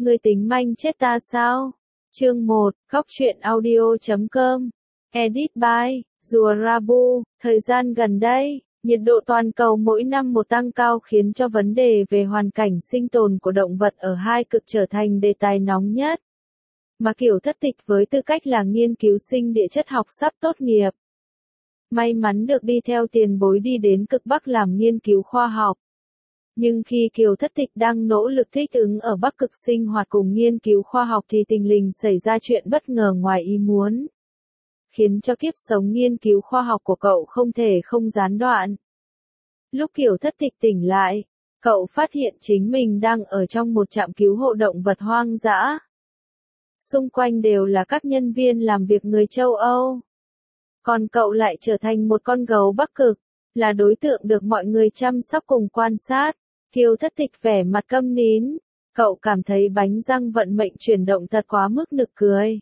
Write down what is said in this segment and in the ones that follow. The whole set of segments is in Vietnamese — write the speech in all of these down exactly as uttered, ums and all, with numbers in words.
Ngươi tính manh chết ta sao? Chương một, Góc truyện audio chấm com. Edit by Rùa Rabu. Thời gian gần đây, nhiệt độ toàn cầu mỗi năm một tăng cao khiến cho vấn đề về hoàn cảnh sinh tồn của động vật ở hai cực trở thành đề tài nóng nhất. Mà Kiều Thất Tịch với tư cách là nghiên cứu sinh địa chất học sắp tốt nghiệp. May mắn được đi theo tiền bối đi đến cực Bắc làm nghiên cứu khoa học. Nhưng khi Kiều Thất Tịch đang nỗ lực thích ứng ở Bắc Cực sinh hoạt cùng nghiên cứu khoa học thì tình lình xảy ra chuyện bất ngờ ngoài ý muốn. Khiến cho kiếp sống nghiên cứu khoa học của cậu không thể không gián đoạn. Lúc Kiều Thất Tịch tỉnh lại, cậu phát hiện chính mình đang ở trong một trạm cứu hộ động vật hoang dã. Xung quanh đều là các nhân viên làm việc người châu Âu. Còn cậu lại trở thành một con gấu Bắc Cực, là đối tượng được mọi người chăm sóc cùng quan sát. Kiều Thất Tịch vẻ mặt câm nín, cậu cảm thấy bánh răng vận mệnh chuyển động thật quá mức nực cười.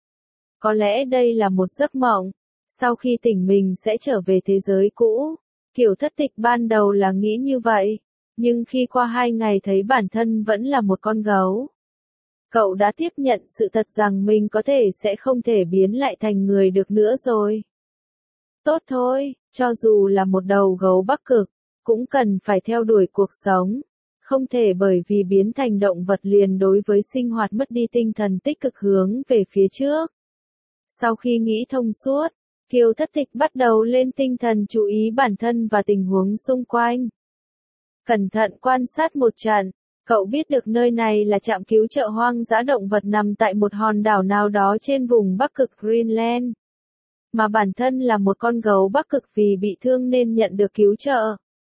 Có lẽ đây là một giấc mộng, sau khi tỉnh mình sẽ trở về thế giới cũ. Kiều Thất Tịch ban đầu là nghĩ như vậy, nhưng khi qua hai ngày thấy bản thân vẫn là một con gấu. Cậu đã tiếp nhận sự thật rằng mình có thể sẽ không thể biến lại thành người được nữa rồi. Tốt thôi, cho dù là một đầu gấu Bắc Cực, cũng cần phải theo đuổi cuộc sống. Không thể bởi vì biến thành động vật liền đối với sinh hoạt mất đi tinh thần tích cực hướng về phía trước. Sau khi nghĩ thông suốt, Kiều Thất Tịch bắt đầu lên tinh thần chú ý bản thân và tình huống xung quanh. Cẩn thận quan sát một trận, cậu biết được nơi này là trạm cứu trợ hoang dã động vật nằm tại một hòn đảo nào đó trên vùng Bắc Cực Greenland. Mà bản thân là một con gấu Bắc Cực vì bị thương nên nhận được cứu trợ.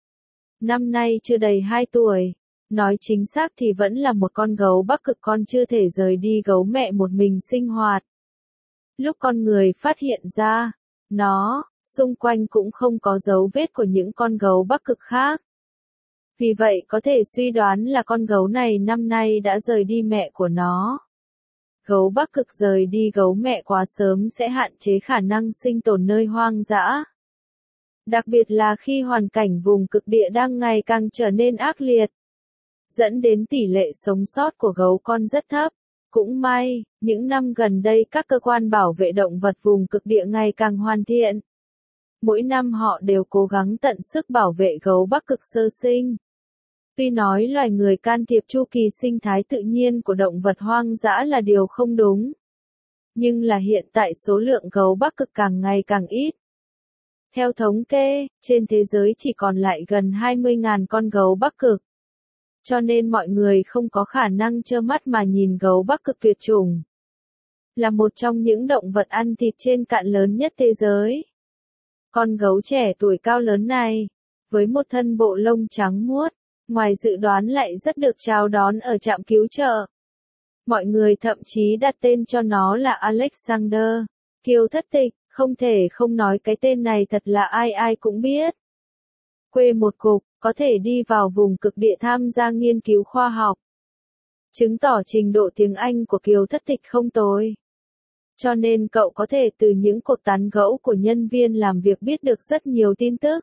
Năm nay chưa đầy hai tuổi, nói chính xác thì vẫn là một con gấu Bắc Cực con chưa thể rời đi gấu mẹ một mình sinh hoạt. Lúc con người phát hiện ra, nó, xung quanh cũng không có dấu vết của những con gấu Bắc Cực khác. Vì vậy có thể suy đoán là con gấu này năm nay đã rời đi mẹ của nó. Gấu Bắc Cực rời đi gấu mẹ quá sớm sẽ hạn chế khả năng sinh tồn nơi hoang dã. Đặc biệt là khi hoàn cảnh vùng cực địa đang ngày càng trở nên ác liệt, dẫn đến tỷ lệ sống sót của gấu con rất thấp. Cũng may, những năm gần đây các cơ quan bảo vệ động vật vùng cực địa ngày càng hoàn thiện. Mỗi năm họ đều cố gắng tận sức bảo vệ gấu Bắc Cực sơ sinh. Tuy nói loài người can thiệp chu kỳ sinh thái tự nhiên của động vật hoang dã là điều không đúng. Nhưng là hiện tại số lượng gấu Bắc Cực càng ngày càng ít. Theo thống kê, trên thế giới chỉ còn lại gần hai mươi nghìn con gấu Bắc Cực. Cho nên mọi người không có khả năng trơ mắt mà nhìn gấu Bắc Cực tuyệt chủng. Là một trong những động vật ăn thịt trên cạn lớn nhất thế giới. Con gấu trẻ tuổi cao lớn này, với một thân bộ lông trắng muốt, ngoài dự đoán lại rất được chào đón ở trạm cứu trợ. Mọi người thậm chí đặt tên cho nó là Alexander. Kiều Thất Tịch, không thể không nói cái tên này thật là ai ai cũng biết. Quê một cục, có thể đi vào vùng cực địa tham gia nghiên cứu khoa học. Chứng tỏ trình độ tiếng Anh của Kiều Thất Tịch không tồi. Cho nên cậu có thể từ những cuộc tán gẫu của nhân viên làm việc biết được rất nhiều tin tức.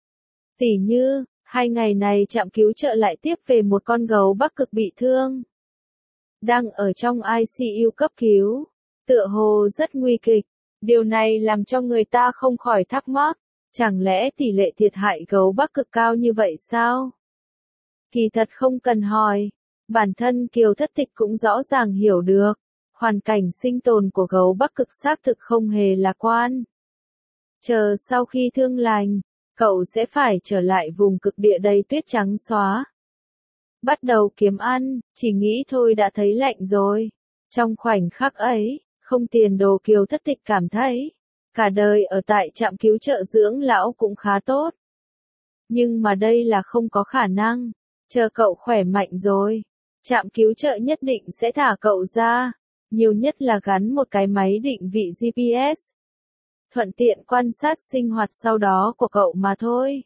Tỉ như, hai ngày này trạm cứu trợ lại tiếp về một con gấu Bắc Cực bị thương. Đang ở trong i xê u cấp cứu, tựa hồ rất nguy kịch. Điều này làm cho người ta không khỏi thắc mắc. Chẳng lẽ tỷ lệ thiệt hại gấu Bắc Cực cao như vậy sao? Kỳ thật không cần hỏi. Bản thân Kiều Thất Tịch cũng rõ ràng hiểu được. Hoàn cảnh sinh tồn của gấu Bắc Cực xác thực không hề lạc quan. Chờ sau khi thương lành, cậu sẽ phải trở lại vùng cực địa đầy tuyết trắng xóa. Bắt đầu kiếm ăn, chỉ nghĩ thôi đã thấy lạnh rồi. Trong khoảnh khắc ấy, không tiền đồ Kiều Thất Tịch cảm thấy. Cả đời ở tại trạm cứu trợ dưỡng lão cũng khá tốt. Nhưng mà đây là không có khả năng. Chờ cậu khỏe mạnh rồi, trạm cứu trợ nhất định sẽ thả cậu ra. Nhiều nhất là gắn một cái máy định vị giê pê ét. Thuận tiện quan sát sinh hoạt sau đó của cậu mà thôi.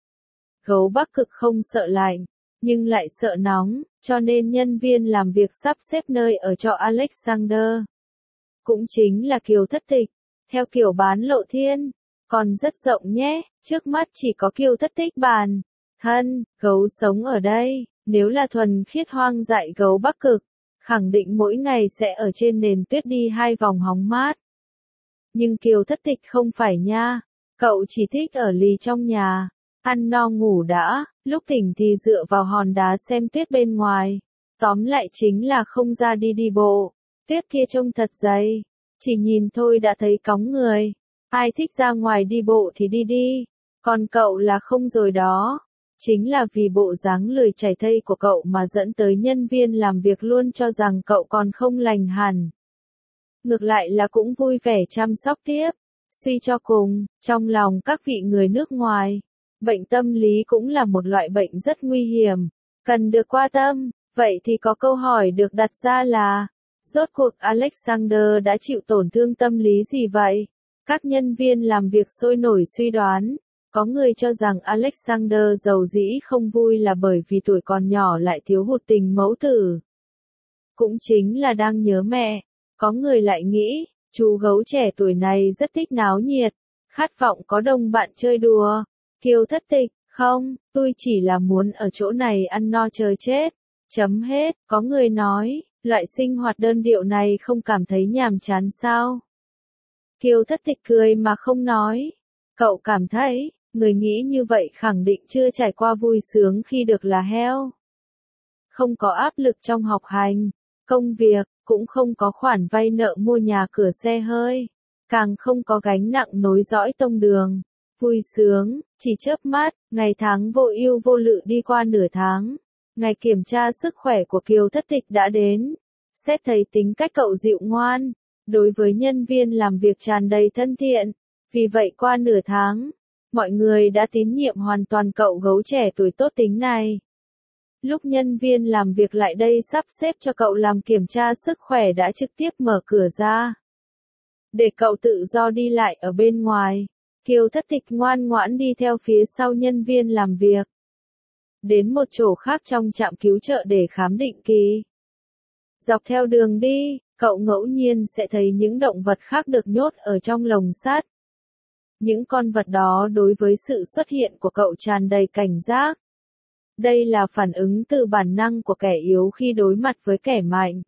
Gấu Bắc Cực không sợ lạnh, nhưng lại sợ nóng, cho nên nhân viên làm việc sắp xếp nơi ở cho Alexander. Cũng chính là Kiều Thất Tịch. Theo kiểu bán lộ thiên, còn rất rộng nhé, trước mắt chỉ có Kiều Thất Tịch bàn. Thân, gấu sống ở đây, nếu là thuần khiết hoang dại gấu Bắc Cực, khẳng định mỗi ngày sẽ ở trên nền tuyết đi hai vòng hóng mát. Nhưng Kiều Thất Tịch không phải nha, cậu chỉ thích ở lì trong nhà, ăn no ngủ đã, lúc tỉnh thì dựa vào hòn đá xem tuyết bên ngoài. Tóm lại chính là không ra đi đi bộ, tuyết kia trông thật dày, chỉ nhìn thôi đã thấy cóng người. Ai thích ra ngoài đi bộ thì đi đi, còn cậu là không rồi đó. Chính là vì bộ dáng lười chảy thây của cậu mà dẫn tới nhân viên làm việc luôn cho rằng cậu còn không lành hẳn. Ngược lại là cũng vui vẻ chăm sóc tiếp. Suy cho cùng, trong lòng các vị người nước ngoài, bệnh tâm lý cũng là một loại bệnh rất nguy hiểm, cần được quan tâm. Vậy thì có câu hỏi được đặt ra là, rốt cuộc Alexander đã chịu tổn thương tâm lý gì vậy? Các nhân viên làm việc sôi nổi suy đoán, có người cho rằng Alexander giàu dĩ không vui là bởi vì tuổi còn nhỏ lại thiếu hụt tình mẫu tử. Cũng chính là đang nhớ mẹ. Có người lại nghĩ, chú gấu trẻ tuổi này rất thích náo nhiệt, khát vọng có đồng bạn chơi đùa. Kiều Thất Tịch, không, tôi chỉ là muốn ở chỗ này ăn no chờ chết. Chấm hết, có người nói, loại sinh hoạt đơn điệu này không cảm thấy nhàm chán sao? Kiều Thất Tịch cười mà không nói. Cậu cảm thấy, người nghĩ như vậy khẳng định chưa trải qua vui sướng khi được là heo. Không có áp lực trong học hành, công việc, cũng không có khoản vay nợ mua nhà cửa xe hơi, càng không có gánh nặng nối dõi tông đường. Vui sướng, chỉ chớp mắt, ngày tháng vô ưu vô lự đi qua nửa tháng. Ngày kiểm tra sức khỏe của Kiều Thất Tịch đã đến. Xét thấy tính cách cậu dịu ngoan, đối với nhân viên làm việc tràn đầy thân thiện. Vì vậy qua nửa tháng, mọi người đã tín nhiệm hoàn toàn cậu gấu trẻ tuổi tốt tính này. Lúc nhân viên làm việc lại đây sắp xếp cho cậu làm kiểm tra sức khỏe đã trực tiếp mở cửa ra, để cậu tự do đi lại ở bên ngoài. Kiều Thất Tịch ngoan ngoãn đi theo phía sau nhân viên làm việc. Đến một chỗ khác trong trạm cứu trợ để khám định kỳ. Dọc theo đường đi, cậu ngẫu nhiên sẽ thấy những động vật khác được nhốt ở trong lồng sắt. Những con vật đó đối với sự xuất hiện của cậu tràn đầy cảnh giác. Đây là phản ứng từ bản năng của kẻ yếu khi đối mặt với kẻ mạnh.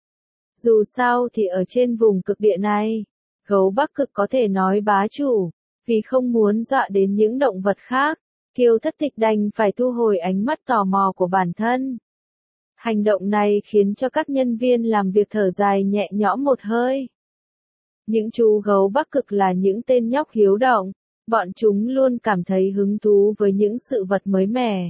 Dù sao thì ở trên vùng cực địa này, gấu Bắc Cực có thể nói bá chủ, vì không muốn dọa đến những động vật khác. Kiều Thất Tịch đành phải thu hồi ánh mắt tò mò của bản thân. Hành động này khiến cho các nhân viên làm việc thở dài nhẹ nhõm một hơi. Những chú gấu Bắc Cực là những tên nhóc hiếu động, bọn chúng luôn cảm thấy hứng thú với những sự vật mới mẻ.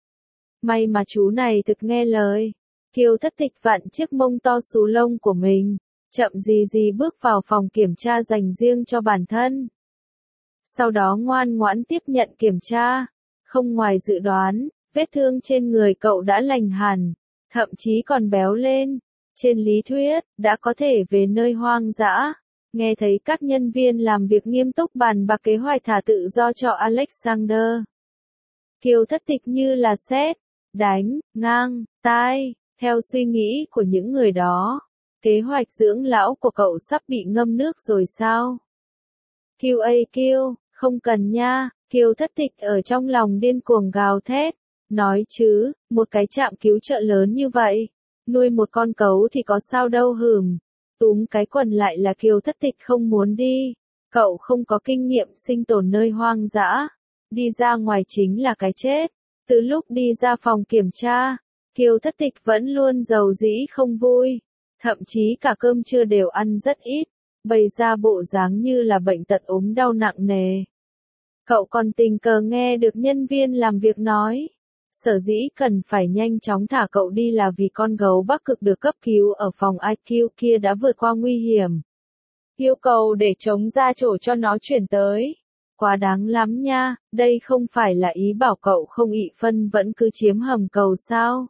May mà chú này thực nghe lời. Kiều Thất Tịch vặn chiếc mông to xù lông của mình, chậm gì gì bước vào phòng kiểm tra dành riêng cho bản thân. Sau đó ngoan ngoãn tiếp nhận kiểm tra. Không ngoài dự đoán, vết thương trên người cậu đã lành hẳn, thậm chí còn béo lên. Trên lý thuyết, đã có thể về nơi hoang dã. Nghe thấy các nhân viên làm việc nghiêm túc bàn bạc kế hoạch thả tự do cho Alexander. Kiều Thất Tịch như là sét đánh ngang tai, theo suy nghĩ của những người đó. Kế hoạch dưỡng lão của cậu sắp bị ngâm nước rồi sao? quy a quy, không cần nha. Kiều Thất Tịch ở trong lòng điên cuồng gào thét. Nói chứ, một cái trạm cứu trợ lớn như vậy, nuôi một con cấu thì có sao đâu hừm. Túm cái quần lại là Kiều Thất Tịch không muốn đi. Cậu không có kinh nghiệm sinh tồn nơi hoang dã. Đi ra ngoài chính là cái chết. Từ lúc đi ra phòng kiểm tra, Kiều Thất Tịch vẫn luôn giàu dĩ không vui. Thậm chí cả cơm trưa đều ăn rất ít. Bày ra bộ dáng như là bệnh tật ốm đau nặng nề. Cậu còn tình cờ nghe được nhân viên làm việc nói. Sở dĩ cần phải nhanh chóng thả cậu đi là vì con gấu Bắc Cực được cấp cứu ở phòng i kiu kia đã vượt qua nguy hiểm. Yêu cầu để chống ra chỗ cho nó chuyển tới. Quá đáng lắm nha, đây không phải là ý bảo cậu không ị phân vẫn cứ chiếm hầm cầu sao.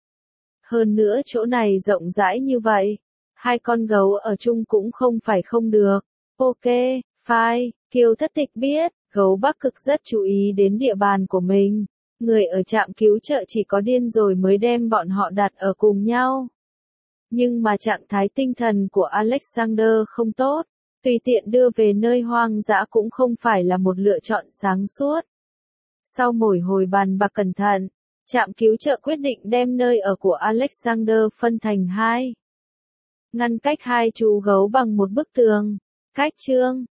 Hơn nữa chỗ này rộng rãi như vậy, hai con gấu ở chung cũng không phải không được. Ok, fine, Kiều Thất Tịch biết, gấu Bắc Cực rất chú ý đến địa bàn của mình. Người ở trạm cứu trợ chỉ có điên rồi mới đem bọn họ đặt ở cùng nhau. Nhưng mà trạng thái tinh thần của Alexander không tốt, tùy tiện đưa về nơi hoang dã cũng không phải là một lựa chọn sáng suốt. Sau mỗi hồi bàn bạc cẩn thận, Trạm cứu trợ quyết định đem nơi ở của Alexander phân thành hai. Ngăn cách hai chú gấu bằng một bức tường. Cách chương